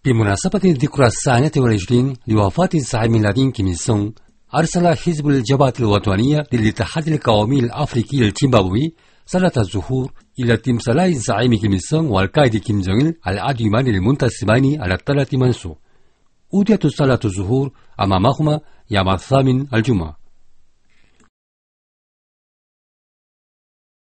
بمناسبة الذكرى 29 لوفاة الزعيم اللادين كيم إل سونغ، أرسل حزب الجبهة الوطنية للاتحاد القومي الأفريقي الزيمبابوي صلاة الظهور إلى تمثالي الزعيم كيم إل سونغ والقائد كيم جونغ إل العديمان المنتسبين على الثلاث منصب. أوديت صلاة الظهور أمامهما يوم الثامن الجمعة.